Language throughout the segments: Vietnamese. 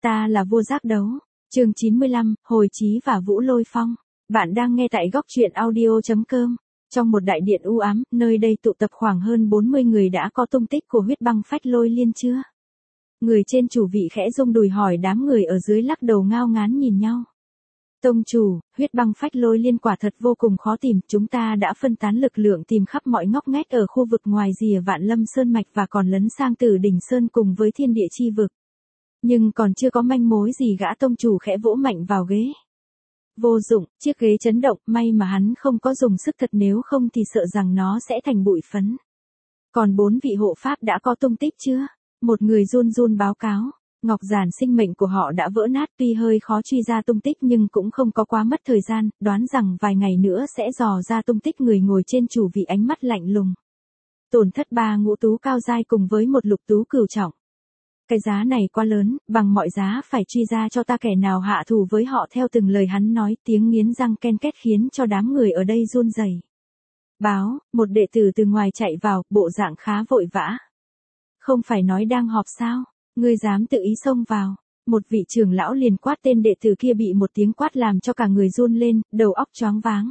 Ta là vua giác đấu. Chương 95, Hồi Chí và Vũ Lôi Phong. Bạn đang nghe tại góc truyện audio.com. Trong một đại điện u ám, nơi đây tụ tập khoảng hơn 40 người đã có tung tích của huyết băng phách lôi liên chưa? Người trên chủ vị khẽ rung đùi hỏi đám người ở dưới lắc đầu ngao ngán nhìn nhau. Tông chủ, huyết băng phách lôi liên quả thật vô cùng khó tìm, chúng ta đã phân tán lực lượng tìm khắp mọi ngóc ngách ở khu vực ngoài rìa Vạn Lâm Sơn Mạch và còn lấn sang Tử Đỉnh Sơn cùng với thiên địa chi vực. Nhưng còn chưa có manh mối gì. Gã tông chủ khẽ vỗ mạnh vào ghế. Vô dụng, chiếc ghế chấn động, may mà hắn không có dùng sức thật, nếu không thì sợ rằng nó sẽ thành bụi phấn. Còn 4 vị hộ pháp đã có tung tích chưa? Một người run run báo cáo. Ngọc giản sinh mệnh của họ đã vỡ nát, tuy hơi khó truy ra tung tích nhưng cũng không có quá mất thời gian, đoán rằng vài ngày nữa sẽ dò ra tung tích người ngồi trên chủ vị. Ánh mắt lạnh lùng. Tổn thất 3 ngũ tú cao giai cùng với một lục tú cửu trọng. Cái giá này quá lớn, bằng mọi giá phải truy ra cho ta kẻ nào hạ thủ với họ. Theo từng lời hắn nói, tiếng nghiến răng ken két khiến cho đám người ở đây run rẩy. Báo, một đệ tử từ ngoài chạy vào, bộ dạng khá vội vã. Không phải nói đang họp sao? Ngươi dám tự ý xông vào. Một vị trưởng lão liền quát tên đệ tử kia, bị một tiếng quát làm cho cả người run lên, đầu óc choáng váng.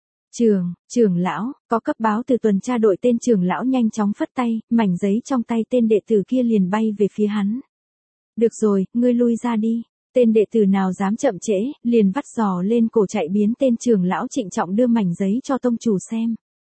Trưởng lão, có cấp báo từ tuần tra đội. Tên trưởng lão nhanh chóng phất tay, mảnh giấy trong tay tên đệ tử kia liền bay về phía hắn. Được rồi, ngươi lui ra đi. Tên đệ tử nào dám chậm trễ, liền vắt giò lên cổ chạy biến. Tên trưởng lão trịnh trọng đưa mảnh giấy cho tông chủ xem.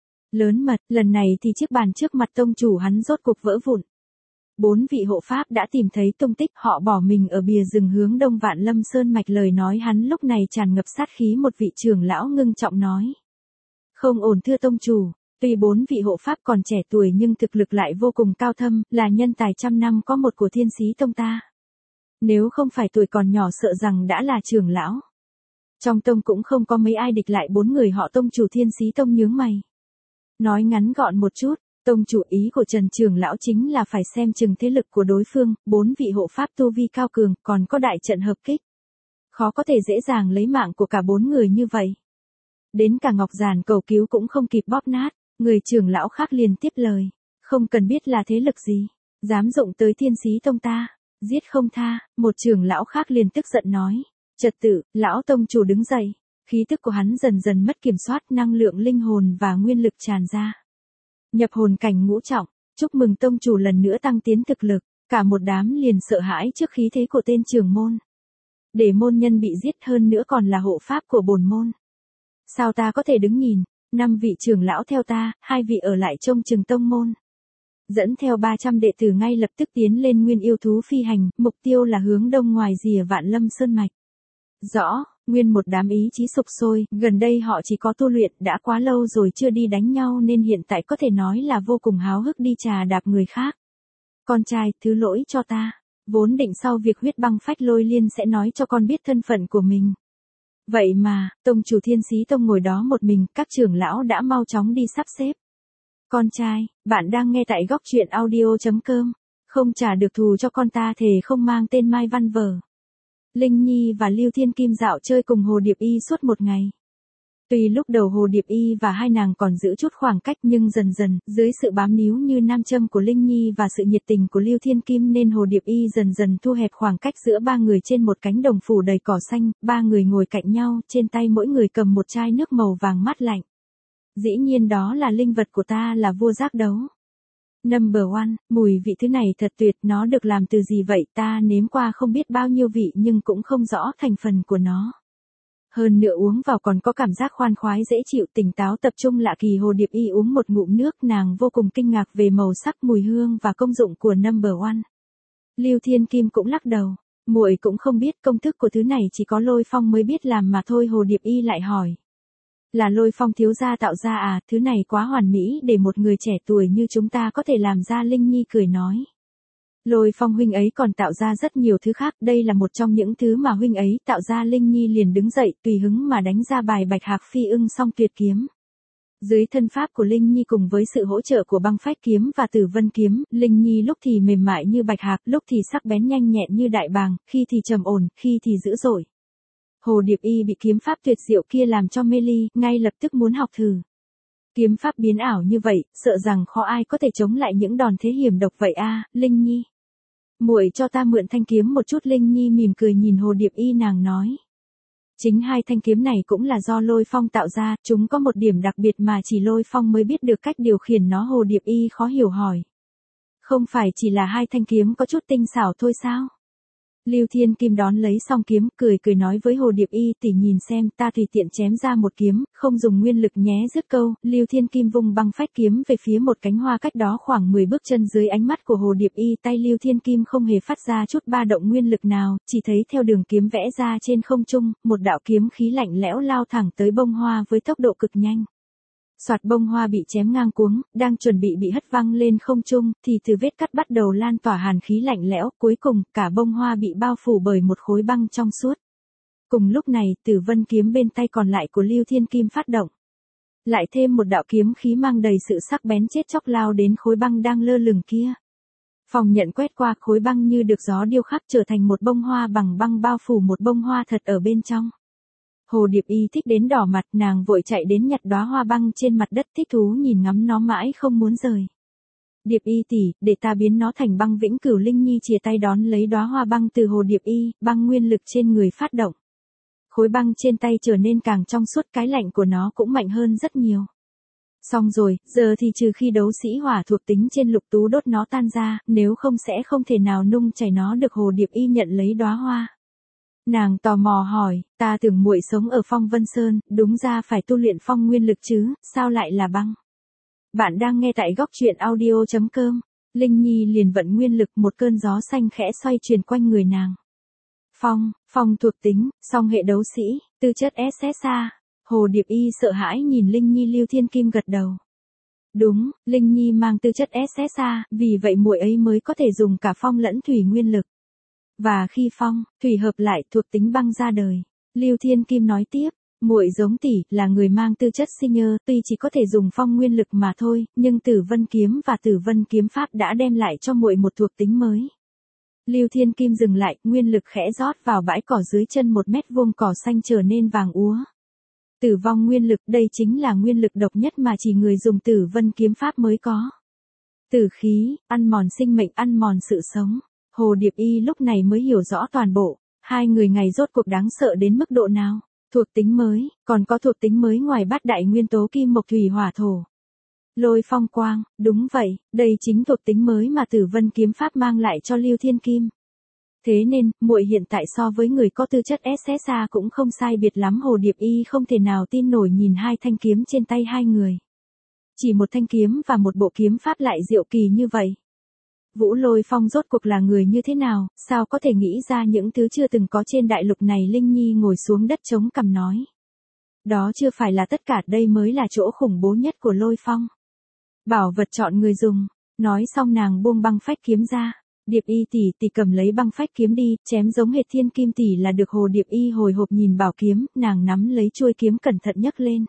Lớn mật, lần này thì chiếc bàn trước mặt tông chủ hắn rốt cục vỡ vụn. 4 vị hộ pháp đã tìm thấy tung tích, họ bỏ mình ở bìa rừng hướng đông Vạn Lâm Sơn Mạch. Lời nói hắn lúc này tràn ngập sát khí. Một vị trưởng lão ngưng trọng nói. Không ổn thưa tông chủ, tuy 4 vị hộ pháp còn trẻ tuổi nhưng thực lực lại vô cùng cao thâm, là nhân tài trăm năm có một của Thiên Sĩ Tông ta. Nếu không phải tuổi còn nhỏ sợ rằng đã là trưởng lão. Trong tông cũng không có mấy ai địch lại 4 người họ. Tông chủ Thiên Sĩ Tông nhướng mày. Nói ngắn gọn một chút, tông chủ, ý của Trần trưởng lão chính là phải xem chừng thế lực của đối phương. 4 vị hộ pháp tu vi cao cường, còn có đại trận hợp kích. Khó có thể dễ dàng lấy mạng của cả 4 người như vậy. Đến cả ngọc giản cầu cứu cũng không kịp bóp nát. Người trưởng lão khác liền tiếp lời. Không cần biết là thế lực gì, dám dụng tới Thiên Sĩ Tông ta, giết không tha. Một trưởng lão khác liền tức giận nói. Trật tự, lão tông chủ đứng dậy. Khí tức của hắn dần dần mất kiểm soát, năng lượng linh hồn và nguyên lực tràn ra. Nhập hồn cảnh ngũ trọng, chúc mừng tông chủ lần nữa tăng tiến thực lực. Cả một đám liền sợ hãi trước khí thế của tên trưởng môn. Để môn nhân bị giết, hơn nữa còn là hộ pháp của bổn môn. Sao ta có thể đứng nhìn? 5 vị trưởng lão theo ta, 2 vị ở lại trông chừng tông môn. Dẫn theo 300 đệ tử ngay lập tức tiến lên Nguyên Yêu Thú phi hành, mục tiêu là hướng đông ngoài rìa Vạn Lâm Sơn Mạch. Rõ, nguyên một đám ý chí sục sôi, gần đây họ chỉ có tu luyện, đã quá lâu rồi chưa đi đánh nhau nên hiện tại có thể nói là vô cùng háo hức đi trà đạp người khác. Con trai, thứ lỗi cho ta. Vốn định sau việc huyết băng phách lôi liên sẽ nói cho con biết thân phận của mình. Vậy mà, tông chủ Thiên Sĩ Tông ngồi đó một mình, các trưởng lão đã mau chóng đi sắp xếp. Con trai, bạn đang nghe tại góc truyện audio.com. Không trả được thù cho con ta thề không mang tên Mai Văn Vở. Linh Nhi và Lưu Thiên Kim dạo chơi cùng Hồ Điệp Y suốt một ngày. Tuy lúc đầu Hồ Điệp Y và hai nàng còn giữ chút khoảng cách nhưng dần dần, dưới sự bám níu như nam châm của Linh Nhi và sự nhiệt tình của Lưu Thiên Kim nên Hồ Điệp Y dần dần thu hẹp khoảng cách giữa ba người trên một cánh đồng phủ đầy cỏ xanh. Ba người ngồi cạnh nhau, trên tay mỗi người cầm một chai nước màu vàng mát lạnh. Dĩ nhiên đó là linh vật của ta, là vua giác đấu. Number one, mùi vị thứ này thật tuyệt, nó được làm từ gì vậy? Ta nếm qua không biết bao nhiêu vị nhưng cũng không rõ thành phần của nó. Hơn nữa uống vào còn có cảm giác khoan khoái dễ chịu, tỉnh táo tập trung lạ kỳ. Hồ Điệp Y uống một ngụm nước, nàng vô cùng kinh ngạc về màu sắc, mùi hương và công dụng của Number one. Lưu Thiên Kim cũng lắc đầu, muội cũng không biết, công thức của thứ này chỉ có Lôi Phong mới biết làm mà thôi. Hồ Điệp Y lại hỏi. Là Lôi Phong thiếu gia tạo ra à? Thứ này quá hoàn mỹ để một người trẻ tuổi như chúng ta có thể làm ra. Linh Nhi cười nói. Lôi Phong huynh ấy còn tạo ra rất nhiều thứ khác, đây là một trong những thứ mà huynh ấy tạo ra. Linh Nhi liền đứng dậy, tùy hứng mà đánh ra bài Bạch Hạc Phi Ưng Song Tuyệt kiếm. Dưới thân pháp của Linh Nhi cùng với sự hỗ trợ của Băng Phách kiếm và Tử Vân kiếm, Linh Nhi lúc thì mềm mại như bạch hạc, lúc thì sắc bén nhanh nhẹn như đại bàng, khi thì trầm ổn, khi thì dữ dội. Hồ Điệp Y bị kiếm pháp tuyệt diệu kia làm cho mê ly, ngay lập tức muốn học thử. Kiếm pháp biến ảo như vậy, sợ rằng khó ai có thể chống lại những đòn thế hiểm độc vậy a, Linh Nhi. Muội cho ta mượn thanh kiếm một chút. Linh Nhi mỉm cười nhìn Hồ Điệp Y, nàng nói. Chính hai thanh kiếm này cũng là do Lôi Phong tạo ra, chúng có một điểm đặc biệt mà chỉ Lôi Phong mới biết được cách điều khiển nó. Hồ Điệp Y khó hiểu hỏi. Không phải chỉ là hai thanh kiếm có chút tinh xảo thôi sao? Lưu Thiên Kim đón lấy song kiếm, cười cười nói với Hồ Điệp Y, tỷ nhìn xem, ta tùy tiện chém ra một kiếm, không dùng nguyên lực nhé. Dứt câu, Lưu Thiên Kim vung băng phách kiếm về phía một cánh hoa cách đó khoảng 10 bước chân. Dưới ánh mắt của Hồ Điệp Y, tay Lưu Thiên Kim không hề phát ra chút ba động nguyên lực nào, chỉ thấy theo đường kiếm vẽ ra trên không trung, một đạo kiếm khí lạnh lẽo lao thẳng tới bông hoa với tốc độ cực nhanh. Soạt, bông hoa bị chém ngang cuống, đang chuẩn bị hất văng lên không trung, thì từ vết cắt bắt đầu lan tỏa hàn khí lạnh lẽo, cuối cùng, cả bông hoa bị bao phủ bởi một khối băng trong suốt. Cùng lúc này, Tử Vân kiếm bên tay còn lại của Lưu Thiên Kim phát động. Lại thêm một đạo kiếm khí mang đầy sự sắc bén chết chóc lao đến khối băng đang lơ lửng kia. Phòng nhận quét qua, khối băng như được gió điêu khắc trở thành một bông hoa bằng băng bao phủ một bông hoa thật ở bên trong. Hồ Điệp Y thích đến đỏ mặt, nàng vội chạy đến nhặt đóa hoa băng trên mặt đất, thích thú nhìn ngắm nó mãi không muốn rời. Điệp Y tỷ, để ta biến nó thành băng vĩnh cửu. Linh Nhi chìa tay đón lấy đóa hoa băng từ Hồ Điệp Y, băng nguyên lực trên người phát động. Khối băng trên tay trở nên càng trong suốt, cái lạnh của nó cũng mạnh hơn rất nhiều. Xong rồi, giờ thì trừ khi đấu sĩ hỏa thuộc tính trên Lục Tú đốt nó tan ra, nếu không sẽ không thể nào nung chảy nó được. Hồ Điệp Y nhận lấy đóa hoa. Nàng tò mò hỏi, ta tưởng muội sống ở Phong Vân Sơn, đúng ra phải tu luyện phong nguyên lực chứ, sao lại là băng? Bạn đang nghe tại góc truyện audio.com. Linh Nhi liền vận nguyên lực, một cơn gió xanh khẽ xoay chuyển quanh người nàng. Phong thuộc tính, song hệ đấu sĩ, tư chất SSA. Hồ Điệp Y sợ hãi nhìn Linh Nhi. Lưu Thiên Kim gật đầu. Đúng, Linh Nhi mang tư chất SSA, vì vậy muội ấy mới có thể dùng cả phong lẫn thủy nguyên lực. Và khi phong, thủy hợp lại, thuộc tính băng ra đời. Lưu Thiên Kim nói tiếp, muội giống tỷ, là người mang tư chất sinh nhơ, tuy chỉ có thể dùng phong nguyên lực mà thôi, nhưng Tử Vân kiếm và Tử Vân kiếm pháp đã đem lại cho muội một thuộc tính mới. Lưu Thiên Kim dừng lại, nguyên lực khẽ rót vào bãi cỏ dưới chân, 1 mét vuông cỏ xanh trở nên vàng úa. Tử vong nguyên lực, đây chính là nguyên lực độc nhất mà chỉ người dùng Tử Vân kiếm pháp mới có. Tử khí, ăn mòn sinh mệnh, ăn mòn sự sống. Hồ Điệp Y lúc này mới hiểu rõ toàn bộ, hai người ngày rốt cuộc đáng sợ đến mức độ nào. Thuộc tính mới, còn có thuộc tính mới ngoài bát đại nguyên tố kim mộc thủy hỏa thổ. Lôi phong quang, đúng vậy, đây chính thuộc tính mới mà Tử Vân kiếm pháp mang lại cho Lưu Thiên Kim. Thế nên, muội hiện tại so với người có tư chất SSA cũng không sai biệt lắm. Hồ Điệp Y không thể nào tin nổi nhìn hai thanh kiếm trên tay hai người. Chỉ một thanh kiếm và một bộ kiếm pháp lại diệu kỳ như vậy. Vũ Lôi Phong rốt cuộc là người như thế nào, sao có thể nghĩ ra những thứ chưa từng có trên đại lục này? Linh Nhi ngồi xuống đất chống cằm nói. Đó chưa phải là tất cả, đây mới là chỗ khủng bố nhất của Lôi Phong. Bảo vật chọn người dùng, nói xong nàng buông băng phách kiếm ra. Điệp Y tỷ cầm lấy băng phách kiếm đi, chém giống hệt Thiên Kim tỷ là được. Hồ Điệp Y hồi hộp nhìn bảo kiếm, nàng nắm lấy chuôi kiếm cẩn thận nhấc lên.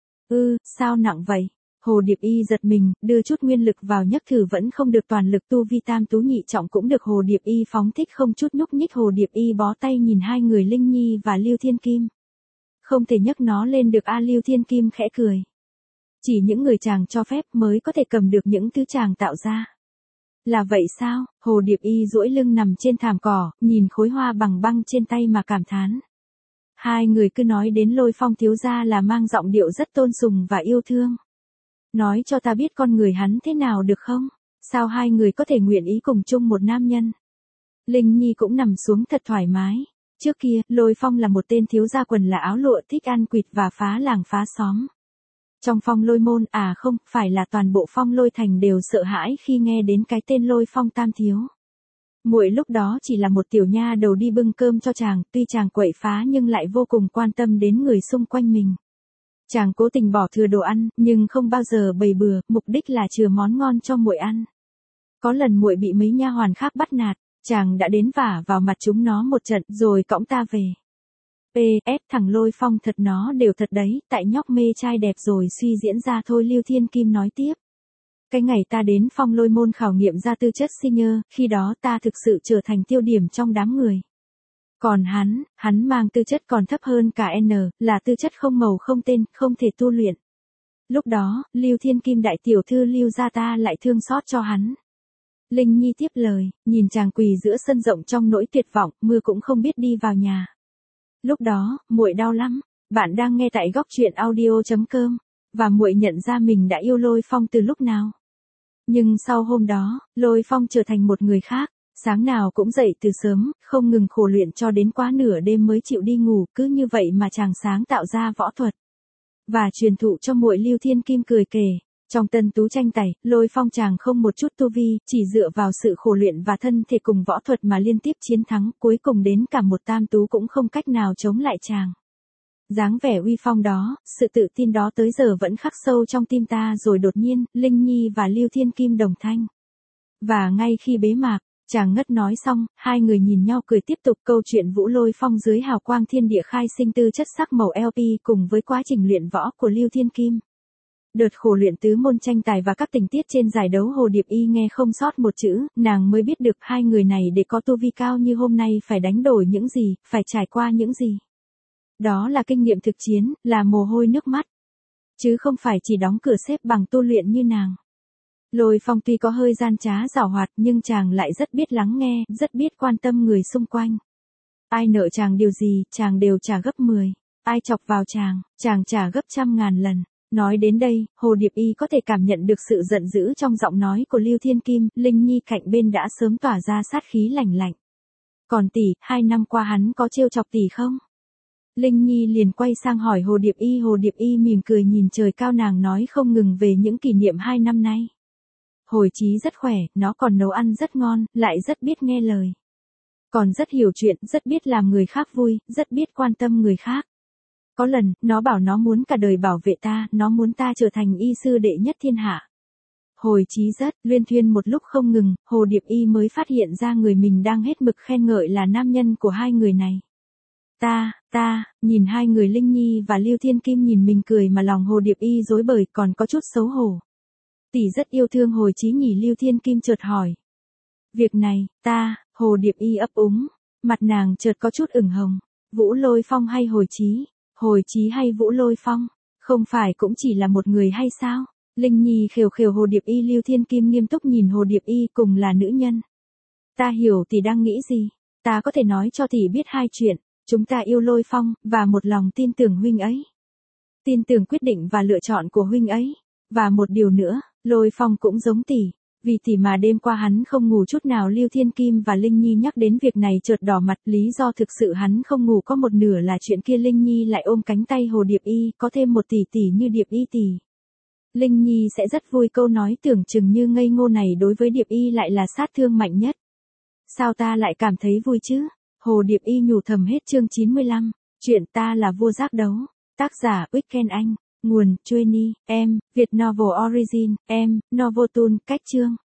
Sao nặng vậy? Hồ Điệp Y giật mình, đưa chút nguyên lực vào nhấc thử vẫn không được, toàn lực tu vi tam tú nhị trọng cũng được. Hồ Điệp Y phóng thích không chút nhúc nhích. Hồ Điệp Y bó tay nhìn hai người Linh Nhi và Lưu Thiên Kim. Không thể nhấc nó lên được. Lưu Thiên Kim khẽ cười. Chỉ những người chàng cho phép mới có thể cầm được những thứ chàng tạo ra. Là vậy sao? Hồ Điệp Y duỗi lưng nằm trên thảm cỏ, nhìn khối hoa bằng băng trên tay mà cảm thán. Hai người cứ nói đến Lôi Phong thiếu gia là mang giọng điệu rất tôn sùng và yêu thương. Nói cho ta biết con người hắn thế nào được không? Sao hai người có thể nguyện ý cùng chung một nam nhân? Linh Nhi cũng nằm xuống thật thoải mái. Trước kia, Lôi Phong là một tên thiếu gia quần là áo lụa, thích ăn quỵt và phá làng phá xóm. Trong Phong Lôi môn, không, phải là toàn bộ Phong Lôi thành đều sợ hãi khi nghe đến cái tên Lôi Phong tam thiếu. Muội lúc đó chỉ là một tiểu nha đầu đi bưng cơm cho chàng, tuy chàng quậy phá nhưng lại vô cùng quan tâm đến người xung quanh mình. Chàng cố tình bỏ thừa đồ ăn, nhưng không bao giờ bày bừa, mục đích là chừa món ngon cho muội ăn. Có lần muội bị mấy nha hoàn khác bắt nạt, chàng đã đến vả vào mặt chúng nó một trận, rồi cõng ta về. PS, thằng Lôi Phong thật nó đều thật đấy, tại nhóc mê trai đẹp rồi suy diễn ra thôi. Lưu Thiên Kim nói tiếp. Cái ngày ta đến Phong Lôi môn khảo nghiệm ra tư chất sinh nhơ, khi đó ta thực sự trở thành tiêu điểm trong đám người. Còn hắn mang tư chất còn thấp hơn cả N, là tư chất không màu không tên, không thể tu luyện. Lúc đó, Lưu Thiên Kim đại tiểu thư Lưu gia ta lại thương xót cho hắn. Linh Nhi tiếp lời, nhìn chàng quỳ giữa sân rộng trong nỗi tuyệt vọng, mưa cũng không biết đi vào nhà. Lúc đó, muội đau lắm. Bạn đang nghe tại góc truyện audio.com, và muội nhận ra mình đã yêu Lôi Phong từ lúc nào. Nhưng sau hôm đó, Lôi Phong trở thành một người khác, sáng nào cũng dậy từ sớm, không ngừng khổ luyện cho đến quá nửa đêm mới chịu đi ngủ, cứ như vậy mà chàng sáng tạo ra võ thuật và truyền thụ cho muội Lưu Thiên Kim cười kể. Trong Tân Tú tranh tài, Lôi Phong chàng không một chút tu vi, chỉ dựa vào sự khổ luyện và thân thể cùng võ thuật mà liên tiếp chiến thắng, cuối cùng đến cả một Tam Tú cũng không cách nào chống lại chàng. Dáng vẻ uy phong đó, sự tự tin đó tới giờ vẫn khắc sâu trong tim ta. Rồi đột nhiên, Linh Nhi và Lưu Thiên Kim đồng thanh. Và ngay khi bế mạc, chàng ngất nói xong, hai người nhìn nhau cười tiếp tục câu chuyện Vũ Lôi Phong dưới hào quang thiên địa khai sinh tư chất sắc màu LP cùng với quá trình luyện võ của Lưu Thiên Kim. Đợt khổ luyện tứ môn tranh tài và các tình tiết trên giải đấu Hồ Điệp Y nghe không sót một chữ, nàng mới biết được hai người này để có tu vi cao như hôm nay phải đánh đổi những gì, phải trải qua những gì. Đó là kinh nghiệm thực chiến, là mồ hôi nước mắt. Chứ không phải chỉ đóng cửa xếp bằng tu luyện như nàng. Lôi Phong tuy có hơi gian trá giảo hoạt nhưng chàng lại rất biết lắng nghe, rất biết quan tâm người xung quanh. Ai nợ chàng điều gì, chàng đều trả gấp 10. Ai chọc vào chàng trả gấp 100.000 lần. Nói đến đây, Hồ Điệp Y có thể cảm nhận được sự giận dữ trong giọng nói của Lưu Thiên Kim, Linh Nhi cạnh bên đã sớm tỏa ra sát khí lạnh lạnh. Còn tỷ, 2 năm qua hắn có trêu chọc tỷ không? Linh Nhi liền quay sang hỏi Hồ Điệp Y mỉm cười nhìn trời cao, nàng nói không ngừng về những kỷ niệm 2 năm nay. Hồi Chí rất khỏe, nó còn nấu ăn rất ngon, lại rất biết nghe lời. Còn rất hiểu chuyện, rất biết làm người khác vui, rất biết quan tâm người khác. Có lần, nó bảo nó muốn cả đời bảo vệ ta, nó muốn ta trở thành y sư đệ nhất thiên hạ. Hồi Chí rất luyên thuyên một lúc không ngừng, Hồ Điệp Y mới phát hiện ra người mình đang hết mực khen ngợi là nam nhân của hai người này. Nhìn hai người Linh Nhi và Lưu Thiên Kim nhìn mình cười mà lòng Hồ Điệp Y rối bời còn có chút xấu hổ. Tỷ rất yêu thương Hồi Chí nhỉ? Lưu Thiên Kim chợt hỏi. Việc này, Hồ Điệp Y ấp úng, mặt nàng chợt có chút ửng hồng. Vũ Lôi Phong hay Hồi Chí? Hồi Chí hay Vũ Lôi Phong? Không phải cũng chỉ là một người hay sao? Linh Nhi khều khều Hồ Điệp Y. Lưu Thiên Kim nghiêm túc nhìn Hồ Điệp Y, cùng là nữ nhân. Ta hiểu tỷ đang nghĩ gì. Ta có thể nói cho tỷ biết hai chuyện. Chúng ta yêu Lôi Phong, và một lòng tin tưởng huynh ấy. Tin tưởng quyết định và lựa chọn của huynh ấy. Và một điều nữa, Lôi Phong cũng giống tỷ. Vì tỷ mà đêm qua hắn không ngủ chút nào. Lưu Thiên Kim và Linh Nhi nhắc đến việc này chợt đỏ mặt. Lý do thực sự hắn không ngủ có một nửa là chuyện kia. Linh Nhi lại ôm cánh tay Hồ Điệp Y, có thêm một tỷ tỷ như Điệp Y tỷ. Linh Nhi sẽ rất vui. Câu nói tưởng chừng như ngây ngô này đối với Điệp Y lại là sát thương mạnh nhất. Sao ta lại cảm thấy vui chứ? Hồ Điệp Y nhủ thầm. Hết chương 95. Chuyện Ta là vua giác đấu. Tác giả Weekend Anh. Nguồn Chueni, Việt Novel Origin, Novotoon. Cách chương